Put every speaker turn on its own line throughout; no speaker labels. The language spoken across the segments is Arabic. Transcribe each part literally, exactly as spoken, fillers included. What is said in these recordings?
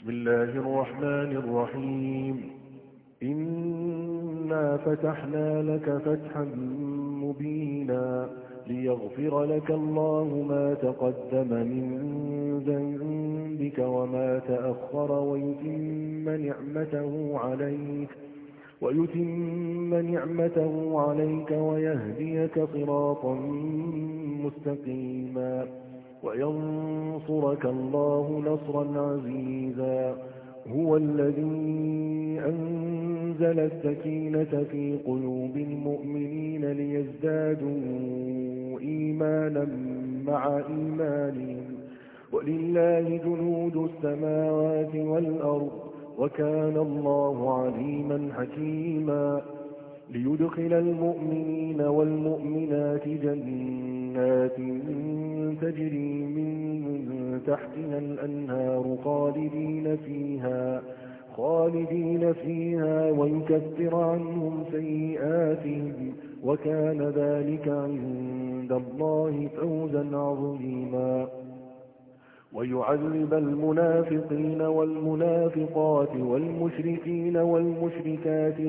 بسم الله الرحمن الرحيم إنا فتحنا لك فتحا مبينا ليغفر لك الله ما تقدم من ذنبك وما تأخر ويتم نعمته عليك ويتم نعمته عليك ويهديك صراطا مستقيما وينصرك الله نصرا عزيزا. هو الذي أنزل السكينة في قلوب المؤمنين ليزدادوا إيمانا مع إيمانهم ولله جنود السماوات والأرض وكان الله عليما حكيما. ليدخل المؤمنين والمؤمنات جنات تجري من تحتها الأنهار خالدين فيها خالدين فيها ويكفر عنهم سيئاتهم وكان ذلك عند الله فوزا عظيما. ويعذب المنافقين والمنافقات والمشركين والمشركات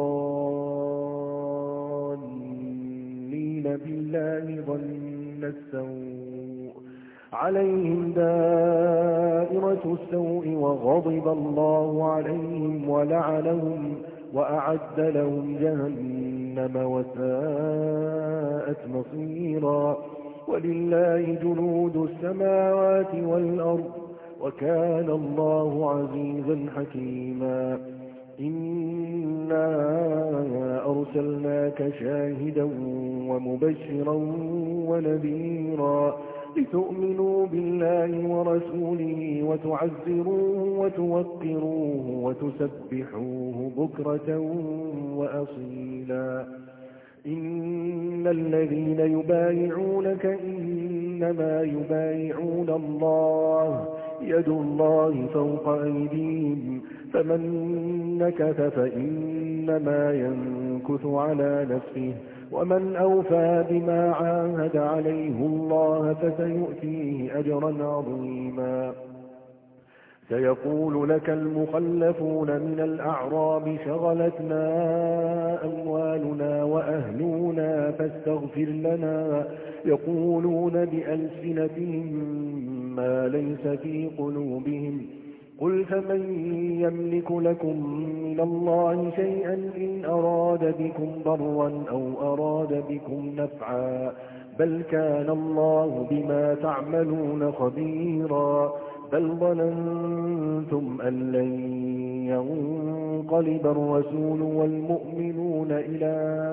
الظانين بالله ظن السوء عليهم دائرة السوء وغضب الله عليهم ولعنهم وأعد لهم جهنم وساءت مصيرا. ولله جنود السماوات والأرض وكان الله عزيزا حكيما. إنا أرسلناك شاهدا ومبشرا ونذيرا لتؤمنوا بالله ورسوله وتعزروه وتوقروه وتسبحوه بكرة وأصيلا. إن الذين يبايعونك إنما يبايعون الله يد الله فوق أيديهم فمن نكث فإنما ينكث على نفسه ومن أوفى بما عاهد عليه الله فسيؤتيه أجرا عظيما. سيقول لك المخلفون من الأعراب شغلتنا أموالنا وأهلنا فاستغفر لنا يقولون بألسنتهم ما ليس في قلوبهم قل فمن يملك لكم من الله شيئا إن أراد بكم ضرا أو أراد بكم نفعا بل كان الله بما تعملون خبيرا. بل ظننتم أن لن ينقلب الرسول والمؤمنون إلى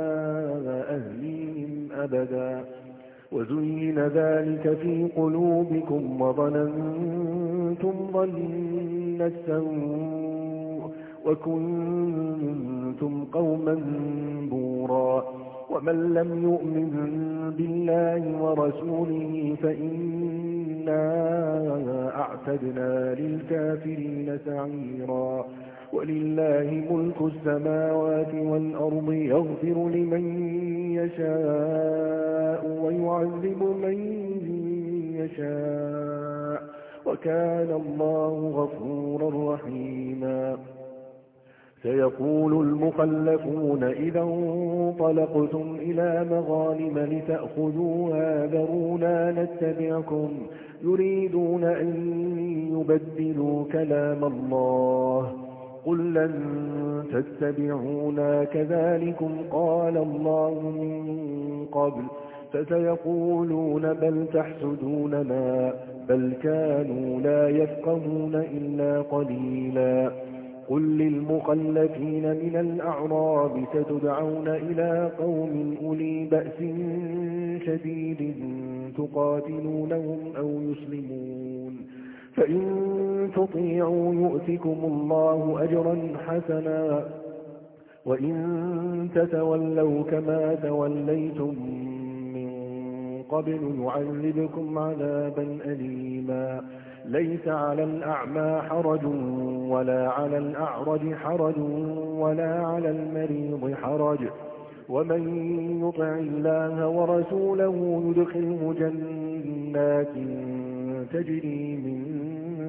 أهليهم أبدا وزين ذلك في قلوبكم وظننتم ظن السوء وكنتم قوما بورا. ومن لم يؤمن بالله ورسوله فإنا أعتدنا للكافرين سعيرا. ولله ملك السماوات والأرض يغفر لمن يشاء ويعذب من يشاء وكان الله غفورا رحيما. سيقول المخلفون إذا انطلقتم إلى مغانم لتأخذوها ذرونا نتبعكم يريدون أن يبدلوا كلام الله قل لن تتبعونا كذلكم قال الله من قبل فسيقولون بل تحسدوننا بل كانوا لا يفقهون إلا قليلا. قل للمخلفين من الأعراب ستدعون إلى قوم أولي بأس شديد تقاتلونهم أو يسلمون فإن تطيعوا يؤتكم الله أجرا حسنا وإن تتولوا كما توليتم من قبل يعذبكم عذابا أليما. ليس على الأعمى حرج ولا على الأعرج حرج ولا على المريض حرج ومن يطع الله ورسوله يدخله جنات تجري من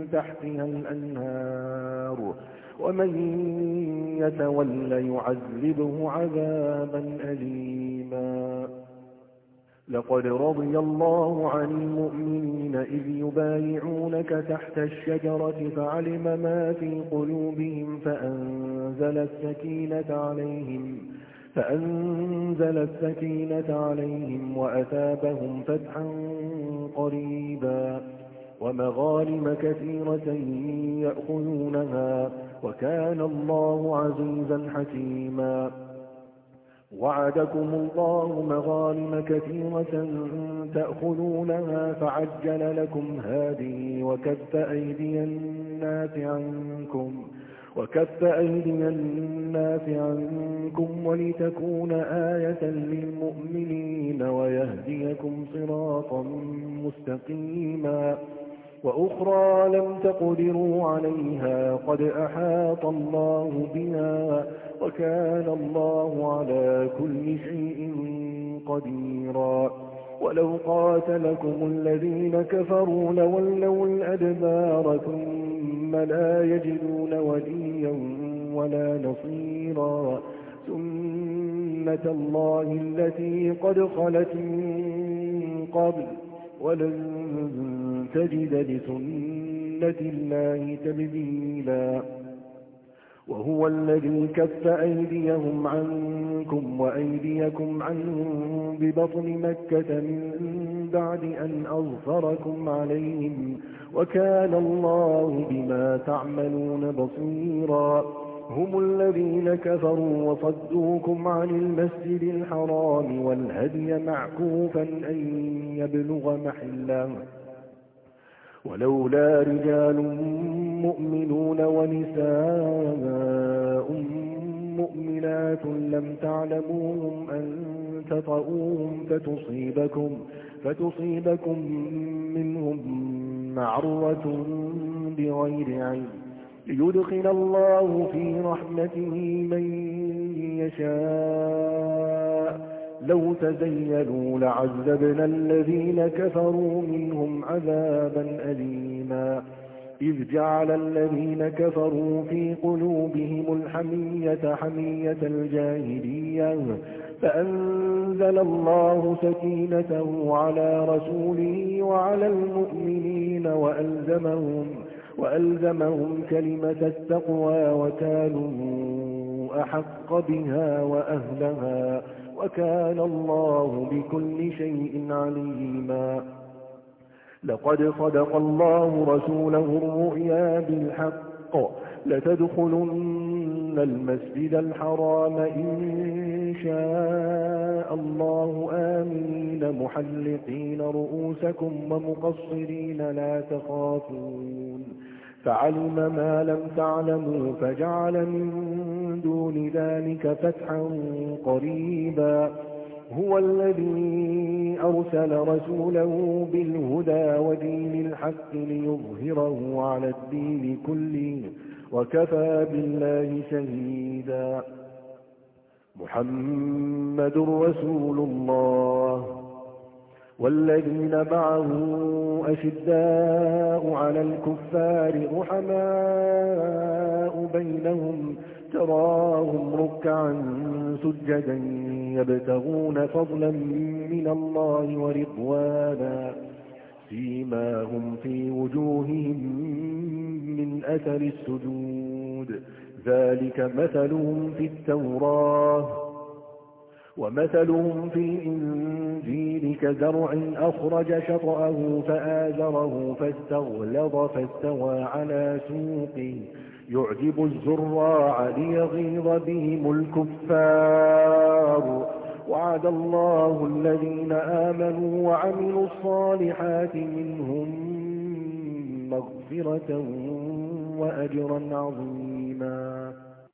تحتها الأنهار ومن يتول يعذبه عذابا أليما. لقد رضي الله عن المؤمنين إذ يبايعونك تحت الشجرة فعلم ما في قلوبهم فأنزل السكينة عليهم فأنزل السكينة عليهم وأثابهم فتحا قريبا ومغانم كثيرة يأخذونها وكان الله عزيزا حكيما. وعدكم الله مغانم كثيرة تأخذونها فعجل لكم هذه وكف أيدي الناس عنكم وكف أيدي الناس عنكم ولتكون آية للمؤمنين ويهديكم صراطا مستقيما. وأخرى لم تقدروا عليها قد أحاط الله بها وكان الله على كل شيء قديرا. ولو قاتلكم الذين كفروا لولوا الأدبار ثم لا يجدون وليا ولا نصيرا. سنة الله التي قد خلت من قبل ولن تجد لسنة الله تبديلا. وهو الذي كف أيديهم عنكم وأيديكم عنهم ببطن مكة من بعد أن أظفركم عليهم وكان الله بما تعملون بصيرا. هم الذين كفروا وصدوكم عن المسجد الحرام والهدي معكوفا أن يبلغ محله ولولا رجال مؤمنون ونساء مؤمنات لم تعلموهم أن تطؤوهم فتصيبكم, فتصيبكم منهم معرة بغير علم ليدخل الله في رحمته من يشاء. لو تزيلوا لعذبنا الذين كفروا منهم عذابا أليما. إذ جعل الذين كفروا في قلوبهم الحمية حمية الجاهلية فأنزل الله سكينته على رسوله وعلى المؤمنين وألزمهم, وألزمهم كلمة التقوى وكانوا أحق بها وأهلها وكان الله بكل شيء عليما. لقد صدق الله رسوله الرؤيا بالحق لتدخلن المسجد الحرام إن شاء الله آمين محلقين رؤوسكم ومقصرين لا تخافون فعلم ما لم تعلموا فجعل من دون ذلك فتحا قريبا. هو الذي أرسل رسوله بالهدى ودين الحق ليظهره على الدين كله وكفى بالله شهيدا. محمد رسول الله والذين معه أشداء على الكفار رحماء بينهم تراهم ركعا سجدا يبتغون فضلا من الله ورضوانا سيماهم في وجوههم من أثر السجود ذلك مثلهم في التوراة ومثلهم في الإنجيل كزرع أخرج شطأه فآزره فاستغلظ فاستوى على سوقه يعجب الزراع ليغيظ بهم الكفار. وعد الله الذين آمنوا وعملوا الصالحات منهم مغفرة وأجرا عظيما.